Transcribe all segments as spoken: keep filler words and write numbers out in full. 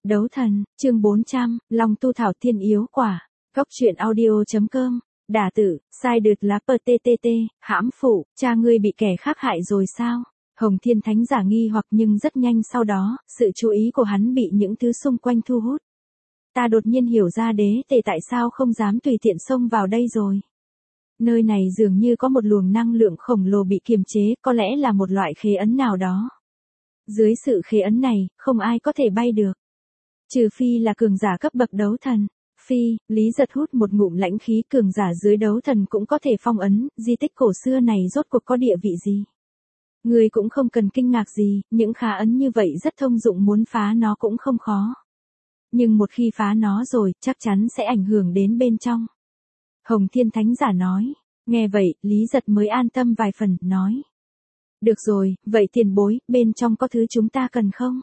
Đấu thần, chương bốn trăm, Long tu thảo thiên yếu quả. Góc truyện audio.com. Đả tử, sai đượt lá pờ tê tê tê, hãm phụ, cha ngươi bị kẻ khác hại rồi sao? Hồng Thiên Thánh giả nghi hoặc nhưng rất nhanh sau đó, sự chú ý của hắn bị những thứ xung quanh thu hút. Ta đột nhiên hiểu ra đế tề tại sao không dám tùy tiện xông vào đây rồi. Nơi này dường như có một luồng năng lượng khổng lồ bị kiềm chế, có lẽ là một loại khế ấn nào đó. Dưới sự khế ấn này, không ai có thể bay được. Trừ phi là cường giả cấp bậc đấu thần. Phi, Lý Giật hút một ngụm lãnh khí, cường giả dưới đấu thần cũng có thể phong ấn, di tích cổ xưa này rốt cuộc có địa vị gì. Người cũng không cần kinh ngạc gì, những khá ấn như vậy rất thông dụng, muốn phá nó cũng không khó. Nhưng một khi phá nó rồi, chắc chắn sẽ ảnh hưởng đến bên trong. Hồng Thiên Thánh giả nói. Nghe vậy, Lý Giật mới an tâm vài phần, nói. Được rồi, vậy tiền bối, bên trong có thứ chúng ta cần không?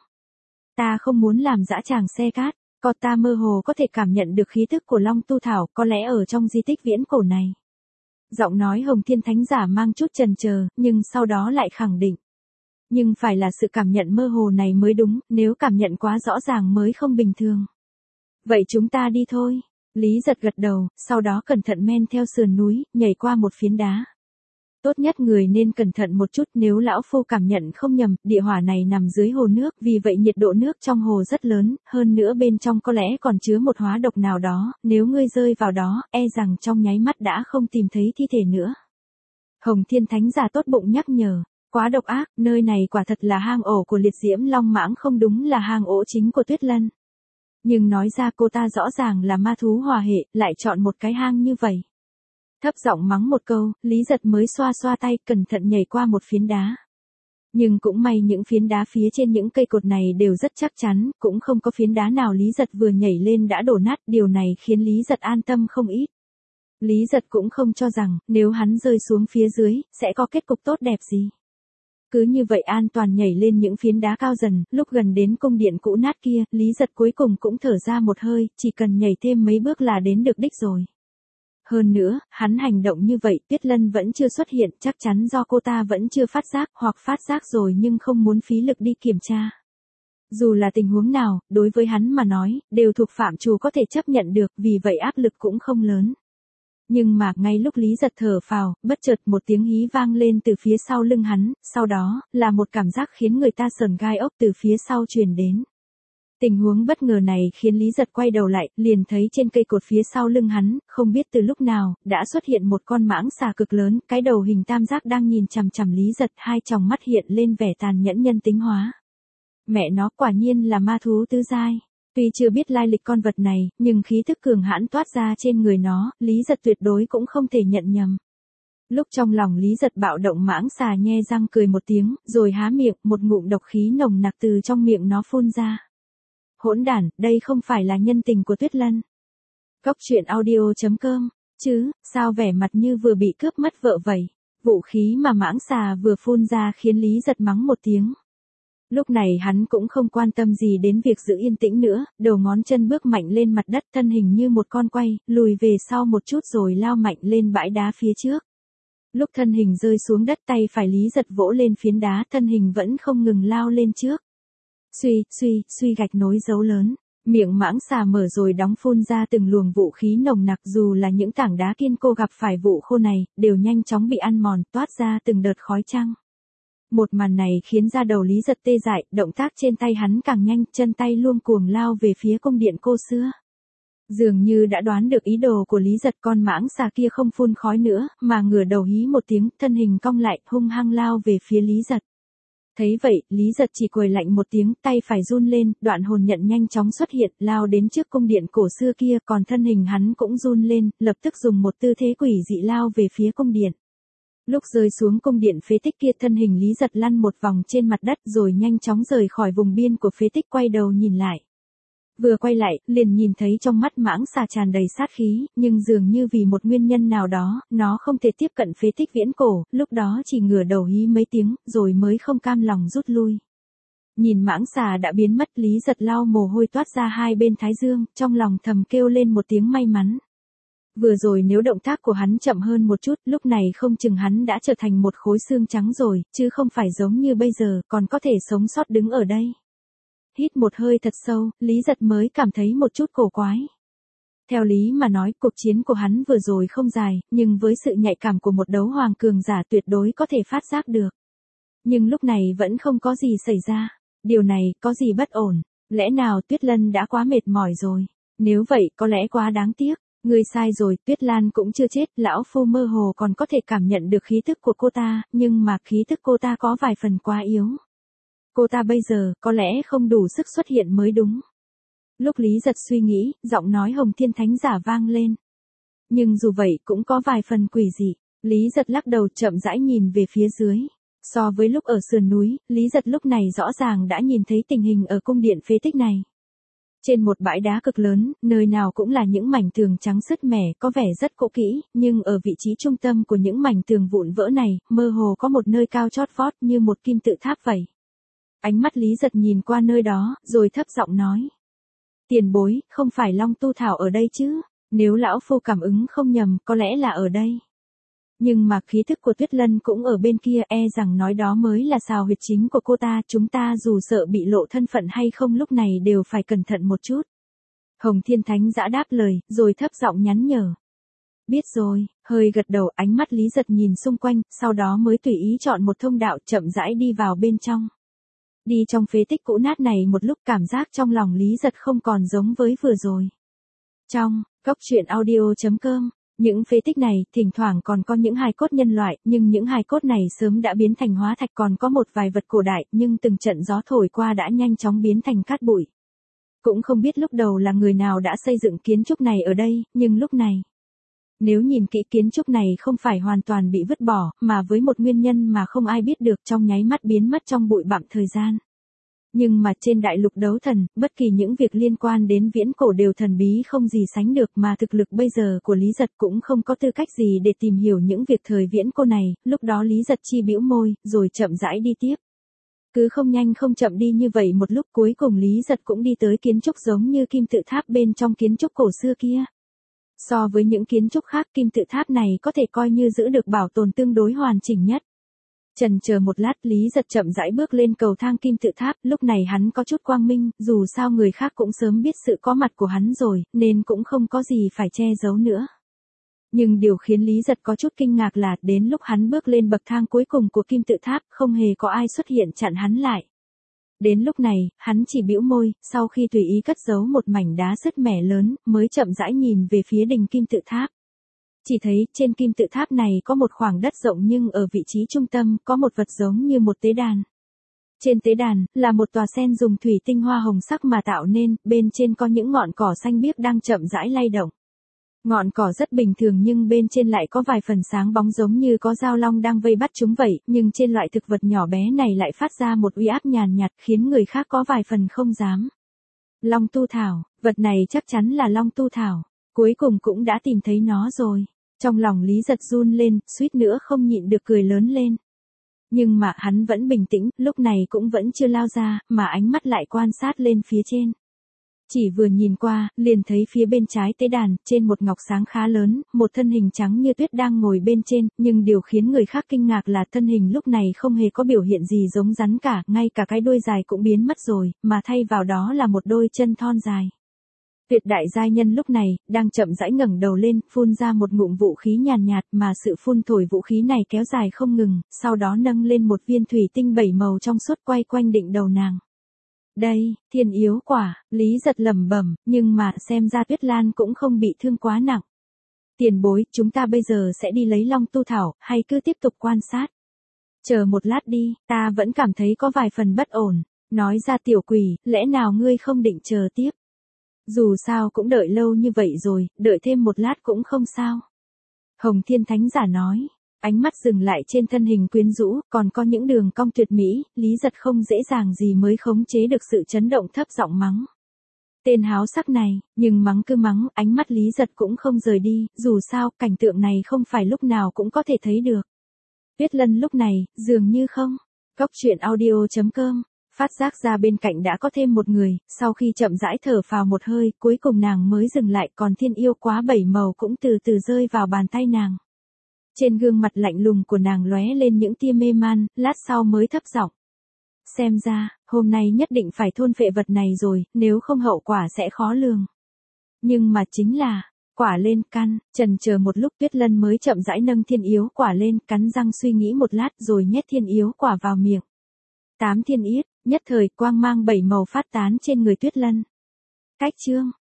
Ta không muốn làm dã tràng xe cát, có ta mơ hồ có thể cảm nhận được khí thức của Long tu thảo, có lẽ ở trong di tích viễn cổ này. Giọng nói Hồng Thiên Thánh giả mang chút chần chờ, nhưng sau đó lại khẳng định. Nhưng phải là sự cảm nhận mơ hồ này mới đúng, nếu cảm nhận quá rõ ràng mới không bình thường. Vậy chúng ta đi thôi. Lý Giật gật đầu, sau đó cẩn thận men theo sườn núi, nhảy qua một phiến đá. Tốt nhất người nên cẩn thận một chút, nếu lão phu cảm nhận không nhầm, địa hỏa này nằm dưới hồ nước, vì vậy nhiệt độ nước trong hồ rất lớn, hơn nữa bên trong có lẽ còn chứa một hóa độc nào đó, nếu ngươi rơi vào đó, e rằng trong nháy mắt đã không tìm thấy thi thể nữa. Hồng Thiên Thánh giả tốt bụng nhắc nhở, quá độc ác, nơi này quả thật là hang ổ của liệt diễm long mãng, không đúng là hang ổ chính của Tuyết Lân. Nhưng nói ra cô ta rõ ràng là ma thú hòa hệ, lại chọn một cái hang như vậy. Thấp giọng mắng một câu, Lý Giật mới xoa xoa tay, cẩn thận nhảy qua một phiến đá. Nhưng cũng may những phiến đá phía trên những cây cột này đều rất chắc chắn, cũng không có phiến đá nào Lý Giật vừa nhảy lên đã đổ nát, điều này khiến Lý Giật an tâm không ít. Lý Giật cũng không cho rằng, nếu hắn rơi xuống phía dưới, sẽ có kết cục tốt đẹp gì. Cứ như vậy an toàn nhảy lên những phiến đá cao dần, lúc gần đến cung điện cũ nát kia, Lý Giật cuối cùng cũng thở ra một hơi, chỉ cần nhảy thêm mấy bước là đến được đích rồi. Hơn nữa, hắn hành động như vậy, Tuyết Lân vẫn chưa xuất hiện, chắc chắn do cô ta vẫn chưa phát giác, hoặc phát giác rồi nhưng không muốn phí lực đi kiểm tra. Dù là tình huống nào, đối với hắn mà nói, đều thuộc phạm trù có thể chấp nhận được, vì vậy áp lực cũng không lớn. Nhưng mà, ngay lúc Lý Giật thở phào, bất chợt một tiếng hí vang lên từ phía sau lưng hắn, sau đó, là một cảm giác khiến người ta sờn gai ốc từ phía sau truyền đến. Tình huống bất ngờ này khiến Lý Giật quay đầu lại, liền thấy trên cây cột phía sau lưng hắn, không biết từ lúc nào, đã xuất hiện một con mãng xà cực lớn, cái đầu hình tam giác đang nhìn chằm chằm Lý Giật, hai tròng mắt hiện lên vẻ tàn nhẫn nhân tính hóa. Mẹ nó, quả nhiên là ma thú tứ giai. Tuy chưa biết lai lịch con vật này, nhưng khí thức cường hãn toát ra trên người nó, Lý Giật tuyệt đối cũng không thể nhận nhầm. Lúc trong lòng Lý Giật bạo động, mãng xà nhe răng cười một tiếng, rồi há miệng, một ngụm độc khí nồng nặc từ trong miệng nó phun ra. Hỗn đản, đây không phải là nhân tình của Tuyết Lân. Góc truyện audio.com, chứ, sao vẻ mặt như vừa bị cướp mất vợ vậy. Vũ khí mà mãng xà vừa phun ra khiến Lý Giật mắng một tiếng. Lúc này hắn cũng không quan tâm gì đến việc giữ yên tĩnh nữa, đầu ngón chân bước mạnh lên mặt đất, thân hình như một con quay, lùi về sau một chút rồi lao mạnh lên bãi đá phía trước. Lúc thân hình rơi xuống đất, tay phải Lý Giật vỗ lên phiến đá, thân hình vẫn không ngừng lao lên trước. Suy, suy, suy gạch nối dấu lớn, miệng mãng xà mở rồi đóng, phun ra từng luồng vũ khí nồng nặc, dù là những tảng đá kiên cố gặp phải vụ khô này, đều nhanh chóng bị ăn mòn, toát ra từng đợt khói trắng. Một màn này khiến da đầu Lý Giật tê dại, động tác trên tay hắn càng nhanh, chân tay luông cuồng lao về phía cung điện cô xưa. Dường như đã đoán được ý đồ của Lý Giật, con mãng xà kia không phun khói nữa, mà ngửa đầu hí một tiếng, thân hình cong lại, hung hăng lao về phía Lý Giật. Thấy vậy, Lý Giật chỉ cười lạnh một tiếng, tay phải run lên, đoạn hồn nhận nhanh chóng xuất hiện, lao đến trước cung điện cổ xưa kia, còn thân hình hắn cũng run lên, lập tức dùng một tư thế quỷ dị lao về phía cung điện. Lúc rơi xuống cung điện phế tích kia, thân hình Lý Giật lăn một vòng trên mặt đất rồi nhanh chóng rời khỏi vùng biên của phế tích, quay đầu nhìn lại. Vừa quay lại, liền nhìn thấy trong mắt mãng xà tràn đầy sát khí, nhưng dường như vì một nguyên nhân nào đó, nó không thể tiếp cận phế tích viễn cổ, lúc đó chỉ ngửa đầu hí mấy tiếng, rồi mới không cam lòng rút lui. Nhìn mãng xà đã biến mất, Lý Giật lau mồ hôi toát ra hai bên thái dương, trong lòng thầm kêu lên một tiếng may mắn. Vừa rồi nếu động tác của hắn chậm hơn một chút, lúc này không chừng hắn đã trở thành một khối xương trắng rồi, chứ không phải giống như bây giờ, còn có thể sống sót đứng ở đây. hít một hơi thật sâu, Lý Giật mới cảm thấy một chút cổ quái. Theo lý mà nói, cuộc chiến của hắn vừa rồi không dài, nhưng với sự nhạy cảm của một đấu hoàng cường giả tuyệt đối có thể phát giác được. Nhưng lúc này vẫn không có gì xảy ra. Điều này, có gì bất ổn? Lẽ nào Tuyết Lân đã quá mệt mỏi rồi? Nếu vậy, có lẽ quá đáng tiếc. Ngươi sai rồi, Tuyết Lan cũng chưa chết, lão phu mơ hồ còn có thể cảm nhận được khí tức của cô ta, nhưng mà khí tức cô ta có vài phần quá yếu. Cô ta bây giờ, có lẽ không đủ sức xuất hiện mới đúng. Lúc Lý Giật suy nghĩ, giọng nói Hồng Thiên Thánh giả vang lên. Nhưng dù vậy cũng có vài phần quỷ dị. Lý Giật lắc đầu chậm rãi nhìn về phía dưới. So với lúc ở sườn núi, Lý Giật lúc này rõ ràng đã nhìn thấy tình hình ở cung điện phế tích này. Trên một bãi đá cực lớn, nơi nào cũng là những mảnh tường trắng sứt mẻ, có vẻ rất cũ kỹ, nhưng ở vị trí trung tâm của những mảnh tường vụn vỡ này, mơ hồ có một nơi cao chót vót như một kim tự tháp vậy. Ánh mắt Lý Giật nhìn qua nơi đó, rồi thấp giọng nói. Tiền bối, không phải Long Tu Thảo ở đây chứ? Nếu lão phu cảm ứng không nhầm, có lẽ là ở đây. Nhưng mà khí thức của Tuyết Lân cũng ở bên kia, e rằng nói đó mới là xào huyệt chính của cô ta, chúng ta dù sợ bị lộ thân phận hay không lúc này đều phải cẩn thận một chút. Hồng Thiên Thánh giã đáp lời, rồi thấp giọng nhắn nhở. Biết rồi, hơi gật đầu, ánh mắt Lý Giật nhìn xung quanh, sau đó mới tùy ý chọn một thông đạo chậm rãi đi vào bên trong. Đi trong phế tích cũ nát này một lúc cảm giác trong lòng Lý Giật không còn giống với vừa rồi. Trong, Cốc Truyện Audio chấm com, những phế tích này thỉnh thoảng còn có những hài cốt nhân loại, nhưng những hài cốt này sớm đã biến thành hóa thạch, còn có một vài vật cổ đại, nhưng từng trận gió thổi qua đã nhanh chóng biến thành cát bụi. Cũng không biết lúc đầu là người nào đã xây dựng kiến trúc này ở đây, nhưng lúc này. Nếu nhìn kỹ kiến trúc này không phải hoàn toàn bị vứt bỏ, mà với một nguyên nhân mà không ai biết được trong nháy mắt biến mất trong bụi bặm thời gian. Nhưng mà trên đại lục đấu thần, bất kỳ những việc liên quan đến viễn cổ đều thần bí không gì sánh được, mà thực lực bây giờ của Lý Giật cũng không có tư cách gì để tìm hiểu những việc thời viễn cổ này, lúc đó Lý Giật chi bĩu môi, rồi chậm rãi đi tiếp. Cứ không nhanh không chậm đi như vậy một lúc, cuối cùng Lý Giật cũng đi tới kiến trúc giống như kim tự tháp bên trong kiến trúc cổ xưa kia. So với những kiến trúc khác, kim tự tháp này có thể coi như giữ được bảo tồn tương đối hoàn chỉnh nhất. Chần chờ một lát, Lý Giật chậm rãi bước lên cầu thang kim tự tháp, lúc này hắn có chút quang minh, dù sao người khác cũng sớm biết sự có mặt của hắn rồi, nên cũng không có gì phải che giấu nữa. Nhưng điều khiến Lý Giật có chút kinh ngạc là, đến lúc hắn bước lên bậc thang cuối cùng của kim tự tháp, không hề có ai xuất hiện chặn hắn lại. Đến lúc này, hắn chỉ bĩu môi, sau khi tùy ý cất giấu một mảnh đá sứt mẻ lớn, mới chậm rãi nhìn về phía đỉnh kim tự tháp. Chỉ thấy, trên kim tự tháp này có một khoảng đất rộng nhưng ở vị trí trung tâm, có một vật giống như một tế đàn. Trên tế đàn, là một tòa sen dùng thủy tinh hoa hồng sắc mà tạo nên, bên trên có những ngọn cỏ xanh biếc đang chậm rãi lay động. Ngọn cỏ rất bình thường nhưng bên trên lại có vài phần sáng bóng giống như có dao long đang vây bắt chúng vậy, nhưng trên loại thực vật nhỏ bé này lại phát ra một uy áp nhàn nhạt khiến người khác có vài phần không dám. Long tu thảo, vật này chắc chắn là long tu thảo, cuối cùng cũng đã tìm thấy nó rồi. Trong lòng Lý Giật run lên, suýt nữa không nhịn được cười lớn lên. Nhưng mà hắn vẫn bình tĩnh, lúc này cũng vẫn chưa lao ra, mà ánh mắt lại quan sát lên phía trên. Chỉ vừa nhìn qua, liền thấy phía bên trái tế đàn, trên một ngọc sáng khá lớn, một thân hình trắng như tuyết đang ngồi bên trên, nhưng điều khiến người khác kinh ngạc là thân hình lúc này không hề có biểu hiện gì giống rắn cả, ngay cả cái đuôi dài cũng biến mất rồi, mà thay vào đó là một đôi chân thon dài. Tuyệt đại giai nhân lúc này, đang chậm rãi ngẩng đầu lên, phun ra một ngụm vũ khí nhàn nhạt, mà sự phun thổi vũ khí này kéo dài không ngừng, sau đó nâng lên một viên thủy tinh bảy màu trong suốt quay quanh đỉnh đầu nàng. Đây, thiên yếu quả, Lý Giật lẩm bẩm, nhưng mà xem ra Tuyết Lan cũng không bị thương quá nặng. Tiền bối, chúng ta bây giờ sẽ đi lấy long tu thảo, hay cứ tiếp tục quan sát? Chờ một lát đi, ta vẫn cảm thấy có vài phần bất ổn. Nói ra tiểu quỷ, lẽ nào ngươi không định chờ tiếp? Dù sao cũng đợi lâu như vậy rồi, đợi thêm một lát cũng không sao. Hồng Thiên Thánh giả nói, ánh mắt dừng lại trên thân hình quyến rũ, còn có những đường cong tuyệt mỹ, Lý Giật không dễ dàng gì mới khống chế được sự chấn động, thấp giọng mắng. Tên háo sắc này, nhưng mắng cứ mắng, ánh mắt Lý Giật cũng không rời đi, dù sao, cảnh tượng này không phải lúc nào cũng có thể thấy được. Tuyết Lân lúc này, dường như không. Cốc Truyện Audio chấm com, phát giác ra bên cạnh đã có thêm một người, sau khi chậm rãi thở phào một hơi, cuối cùng nàng mới dừng lại, còn thiên yêu quá bảy màu cũng từ từ rơi vào bàn tay nàng. Trên gương mặt lạnh lùng của nàng lóe lên những tia mê man, lát sau mới thấp giọng. Xem ra, hôm nay nhất định phải thôn phệ vật này rồi, nếu không hậu quả sẽ khó lường. Nhưng mà chính là, quả lên căn, chần chờ một lúc Tuyết Lân mới chậm rãi nâng thiên yếu quả lên, cắn răng suy nghĩ một lát rồi nhét thiên yếu quả vào miệng. Tám thiên yết, nhất thời quang mang bảy màu phát tán trên người Tuyết Lân. Cách chương